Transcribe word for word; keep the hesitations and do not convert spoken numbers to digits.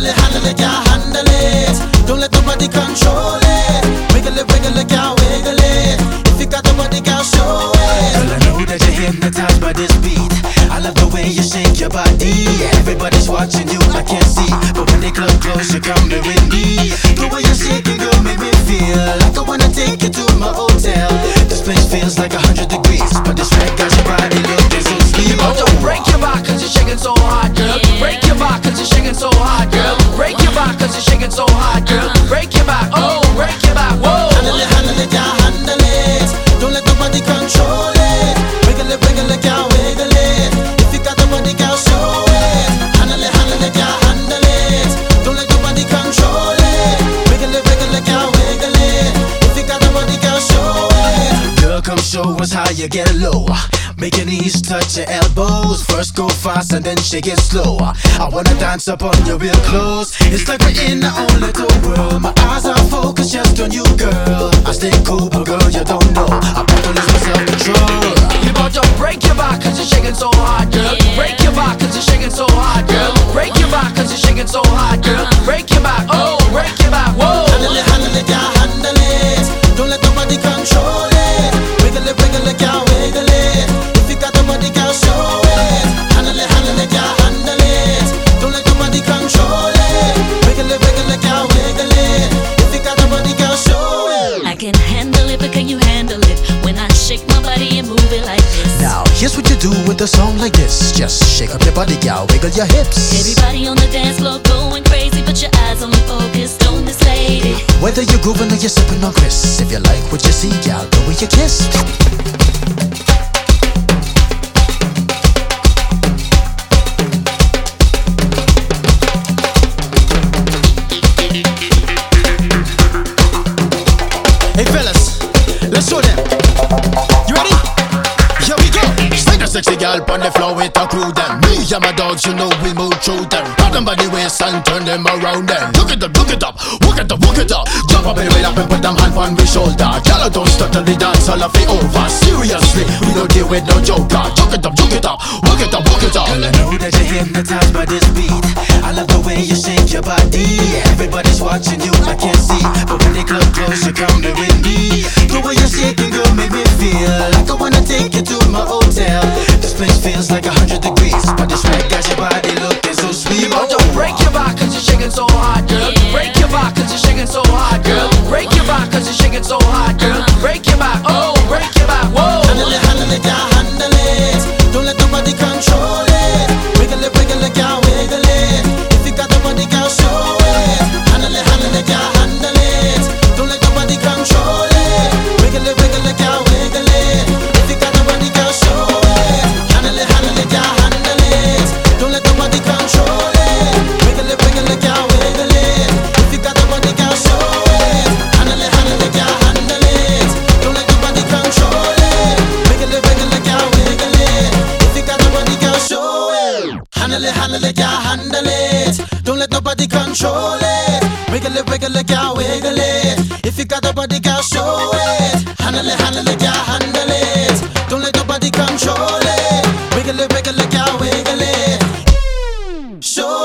it, handle it, yeah, handle it. Don't let nobody control it. Wiggle it, wiggle it, yeah, wiggle it. If you got the body, girl, show it. Girl, I know that you're hypnotized by this beat. I love the way you shake your body. Everybody's watching you, I can't see, but when they club close, you're coming with me. The way you're shaking, girl, make me feel like I wanna take you to my hotel. This place feels like a hundred degrees, but this red got your body looking so sweet. Oh, don't break your back cause you're shaking so hard, girl. Break your back cause you're shaking so hard, girl. Break your back cause you're shaking so hard, girl. Break your back, oh, break your back, whoa. Handle it, handle it, yeah, handle it. Don't let nobody control it. Wiggle it, wiggle it, yeah, wiggle it. If you got the body, girl, show it. Handle it, handle it, yeah, handle it. Don't let nobody control it. Wiggle it, wiggle it, yeah, wiggle it. If you got the body, girl, show it. Girl, come show us how you get low. Make your knees touch your elbows. First go fast and then shake it slow. I wanna dance up on you real close. It's like we're in our own little world. My eyes are focused just on you, girl. I stay cool, but girl, you don't know I'm about to lose my self-control. You about to break your back cause you're shaking so hard, girl. Break your back cause you're shaking so hard, girl. Break your back cause you're shaking so hard, girl. Break your back, oh, break your back, whoa. Handle it, handle it, yeah, handle it. Don't let nobody control it. Wiggle it, wiggle it, yeah, wiggle it. If you got the body, girl, show it. Handle it, handle it, yeah, handle it. Don't let nobody control it. Wiggle it, wiggle it, yeah, wiggle it. If you got the body, girl, show it. I can handle it, but can you handle it? When I shake my body and move it like this. Now, here's what you do with a song like this. Just shake up your body, gal, wiggle your hips. Everybody on the dance floor going crazy, but your eyes only focused on this lady. Whether you're grooving or you're sipping on Chris, if you like what you see, gal, go with your kiss. Hey fellas, let's show them. You ready? Here we go. Slide a sexy girl on the floor with a crew them. Me and my dogs, you know we move through them. Grab them by the waist and turn them around them. Look at them, look it up, walk it up, walk it up. Jump up and wait up and put them hand on my shoulder. Girl, don't start till the dance all of it over. Seriously, we don't deal with no joker. Joke it up, joke it up, walk it up, walk it up. Girl, I know that you're hypnotized by this beat. I love the way you shake your body. Everybody's watching you, I can't see, but when they club close, you're coming with me. The way you're shaking, girl, make me feel like I wanna take you to my hotel. This place feels like a hundred degrees, but this red got your body looking so sweet. You about to break your back cause you're shaking so hard, girl. Break your back cause you're shaking so hard, girl. Break your back cause you're shaking so hard, girl. Break your back, oh, break your back, whoa. Handle it, handle it, yeah, handle it. Don't let nobody control it. Wiggle it, wiggle it, yeah, wiggle it. If you got the body, girl, show it. Handle it, handle it, yeah, handle it. Don't let nobody control it. Wiggle it, wiggle it, yeah, wiggle it. If you got the body, girl, show it. Handle it, handle it, yeah, handle it. Don't let nobody control it. Wiggle it, wiggle it, yeah, wiggle it. If you got the body, girl, show it. Handle it, handle it, yeah, handle it. Don't let nobody control it. Wiggle it, wiggle it, yeah, wiggle it. If you got the body, girl, show it. Handle it, handle it, yeah, handle it. Don't let nobody control it. Wiggle it, wiggle it, yeah, wiggle it. If you got the body, girl, show it. Handle it, handle it, yeah, handle it. Don't let nobody control it. Wiggle it, wiggle it, yeah, wiggle it. Show